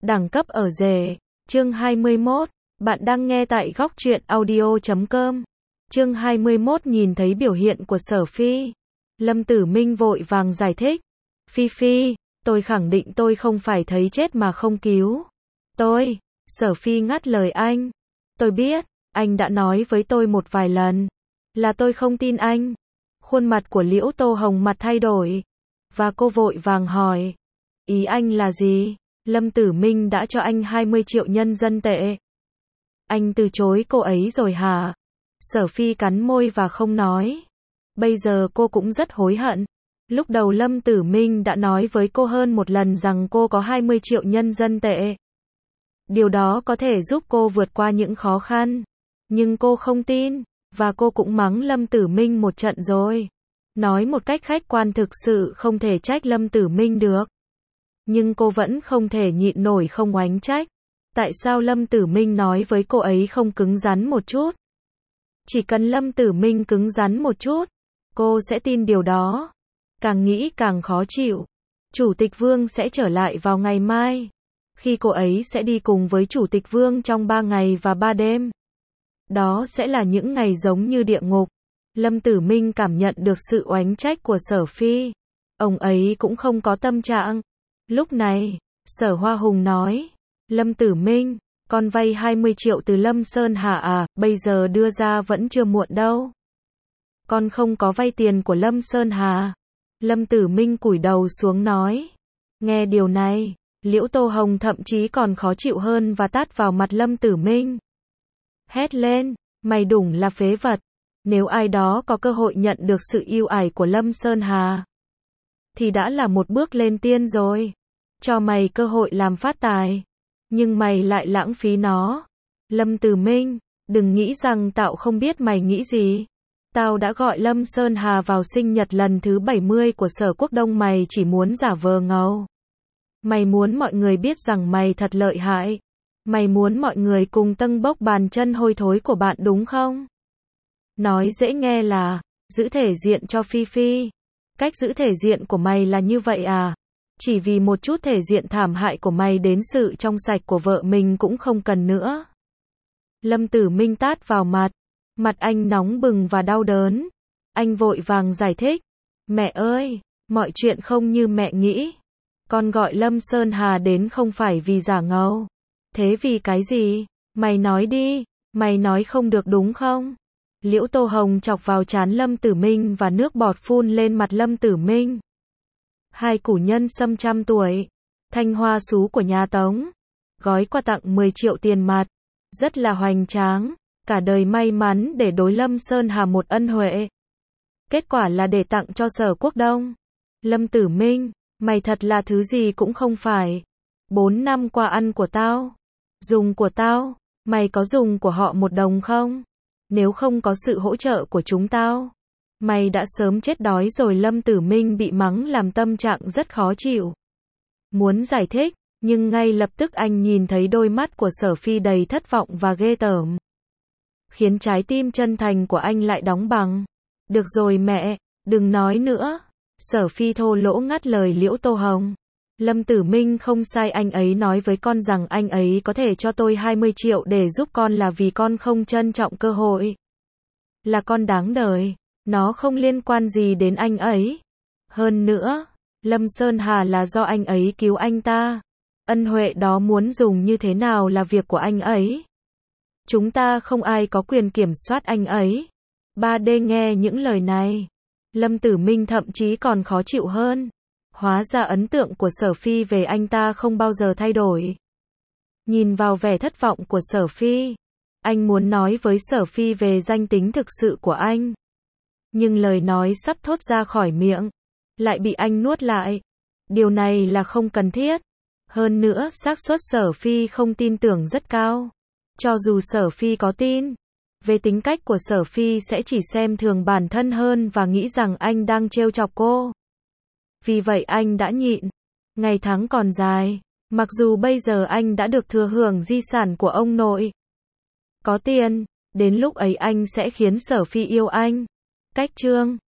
Đẳng cấp ở rể. Chương 21. Bạn đang nghe tại góc truyện audio.com. Chương 21 nhìn thấy biểu hiện của Sở Phi. Lâm Tử Minh vội vàng giải thích. Phi Phi, tôi khẳng định tôi không phải thấy chết mà không cứu. Sở Phi ngắt lời anh. Tôi biết, anh đã nói với tôi một vài lần. Là tôi không tin anh. Khuôn mặt của Liễu Tô Hồng mặt thay đổi. Và cô vội vàng hỏi. Ý anh là gì? Lâm Tử Minh đã cho anh 20 triệu nhân dân tệ. Anh từ chối cô ấy rồi hả? Sở Phi cắn môi và không nói. Bây giờ cô cũng rất hối hận. Lúc đầu Lâm Tử Minh đã nói với cô hơn một lần rằng cô có 20 triệu nhân dân tệ. Điều đó có thể giúp cô vượt qua những khó khăn. Nhưng cô không tin, và cô cũng mắng Lâm Tử Minh một trận rồi. Nói một cách khách quan thực sự không thể trách Lâm Tử Minh được. Nhưng cô vẫn không thể nhịn nổi không oánh trách. Tại sao Lâm Tử Minh nói với cô ấy không cứng rắn một chút? Chỉ cần Lâm Tử Minh cứng rắn một chút, cô sẽ tin điều đó. Càng nghĩ càng khó chịu. Chủ tịch Vương sẽ trở lại vào ngày mai. Khi cô ấy sẽ đi cùng với Chủ tịch Vương trong 3 ngày và 3 đêm. Đó sẽ là những ngày giống như địa ngục. Lâm Tử Minh cảm nhận được sự oánh trách của Sở Phi. Ông ấy cũng không có tâm trạng. Lúc này, Sở Hoa Hùng nói. Lâm Tử Minh, con vay 20 triệu từ Lâm Sơn Hà à, bây giờ đưa ra vẫn chưa muộn đâu. Con không có vay tiền của Lâm Sơn Hà. Lâm Tử Minh cúi đầu xuống nói. Nghe điều này, Liễu Tô Hồng thậm chí còn khó chịu hơn và tát vào mặt Lâm Tử Minh. Hét lên, mày đúng là phế vật. Nếu ai đó có cơ hội nhận được sự ưu ái của Lâm Sơn Hà, thì đã là một bước lên tiên rồi. Cho mày cơ hội làm phát tài, nhưng mày lại lãng phí nó. Lâm Tử Minh, đừng nghĩ rằng tao không biết mày nghĩ gì. Tao đã gọi Lâm Sơn Hà vào sinh nhật lần thứ 70 của Sở Quốc Đông, mày chỉ muốn giả vờ ngầu. Mày muốn mọi người biết rằng mày thật lợi hại. Mày muốn mọi người cùng tâng bốc bàn chân hôi thối của bạn đúng không? Nói dễ nghe là, giữ thể diện cho Phi Phi. Cách giữ thể diện của mày là như vậy à? Chỉ vì một chút thể diện thảm hại của mày đến sự trong sạch của vợ mình cũng không cần nữa. Lâm Tử Minh tát vào mặt. Mặt anh nóng bừng và đau đớn. Anh vội vàng giải thích. Mẹ ơi, mọi chuyện không như mẹ nghĩ. Con gọi Lâm Sơn Hà đến không phải vì giả ngầu. Thế vì cái gì? Mày nói đi, mày nói không được đúng không? Liễu Tô Hồng chọc vào trán Lâm Tử Minh và nước bọt phun lên mặt Lâm Tử Minh. Hai củ nhân sâm 100 tuổi. Thanh hoa sú của nhà Tống. Gói quà tặng 10 triệu tiền mặt. Rất là hoành tráng. Cả đời may mắn để đối Lâm Sơn Hà một ân huệ. Kết quả là để tặng cho Sở Quốc Đông. Lâm Tử Minh, mày thật là thứ gì cũng không phải. 4 năm qua ăn của tao, dùng của tao, mày có dùng của họ 1 đồng không? Nếu không có sự hỗ trợ của chúng tao, mày đã sớm chết đói rồi. Lâm Tử Minh bị mắng làm tâm trạng rất khó chịu. Muốn giải thích, nhưng ngay lập tức anh nhìn thấy đôi mắt của Sở Phi đầy thất vọng và ghê tởm. Khiến trái tim chân thành của anh lại đóng bằng. Được rồi mẹ, đừng nói nữa. Sở Phi thô lỗ ngắt lời Liễu Tô Hồng. Lâm Tử Minh không sai, anh ấy nói với con rằng anh ấy có thể cho tôi 20 triệu để giúp con là vì con không trân trọng cơ hội. Là con đáng đời, nó không liên quan gì đến anh ấy. Hơn nữa, Lâm Sơn Hà là do anh ấy cứu anh ta. Ân huệ đó muốn dùng như thế nào là việc của anh ấy. Chúng ta không ai có quyền kiểm soát anh ấy. 3D nghe những lời này, Lâm Tử Minh thậm chí còn khó chịu hơn. Hóa ra ấn tượng của Sở Phi về anh ta không bao giờ thay đổi. Nhìn vào vẻ thất vọng của Sở Phi, anh muốn nói với Sở Phi về danh tính thực sự của anh. Nhưng lời nói sắp thốt ra khỏi miệng, lại bị anh nuốt lại. Điều này là không cần thiết. Hơn nữa, xác suất Sở Phi không tin tưởng rất cao. Cho dù Sở Phi có tin, về tính cách của Sở Phi sẽ chỉ xem thường bản thân hơn và nghĩ rằng anh đang trêu chọc cô. Vì vậy anh đã nhịn. Ngày tháng còn dài. Mặc dù bây giờ anh đã được thừa hưởng di sản của ông nội. Có tiền, đến lúc ấy anh sẽ khiến Sở Phi yêu anh. Cách chương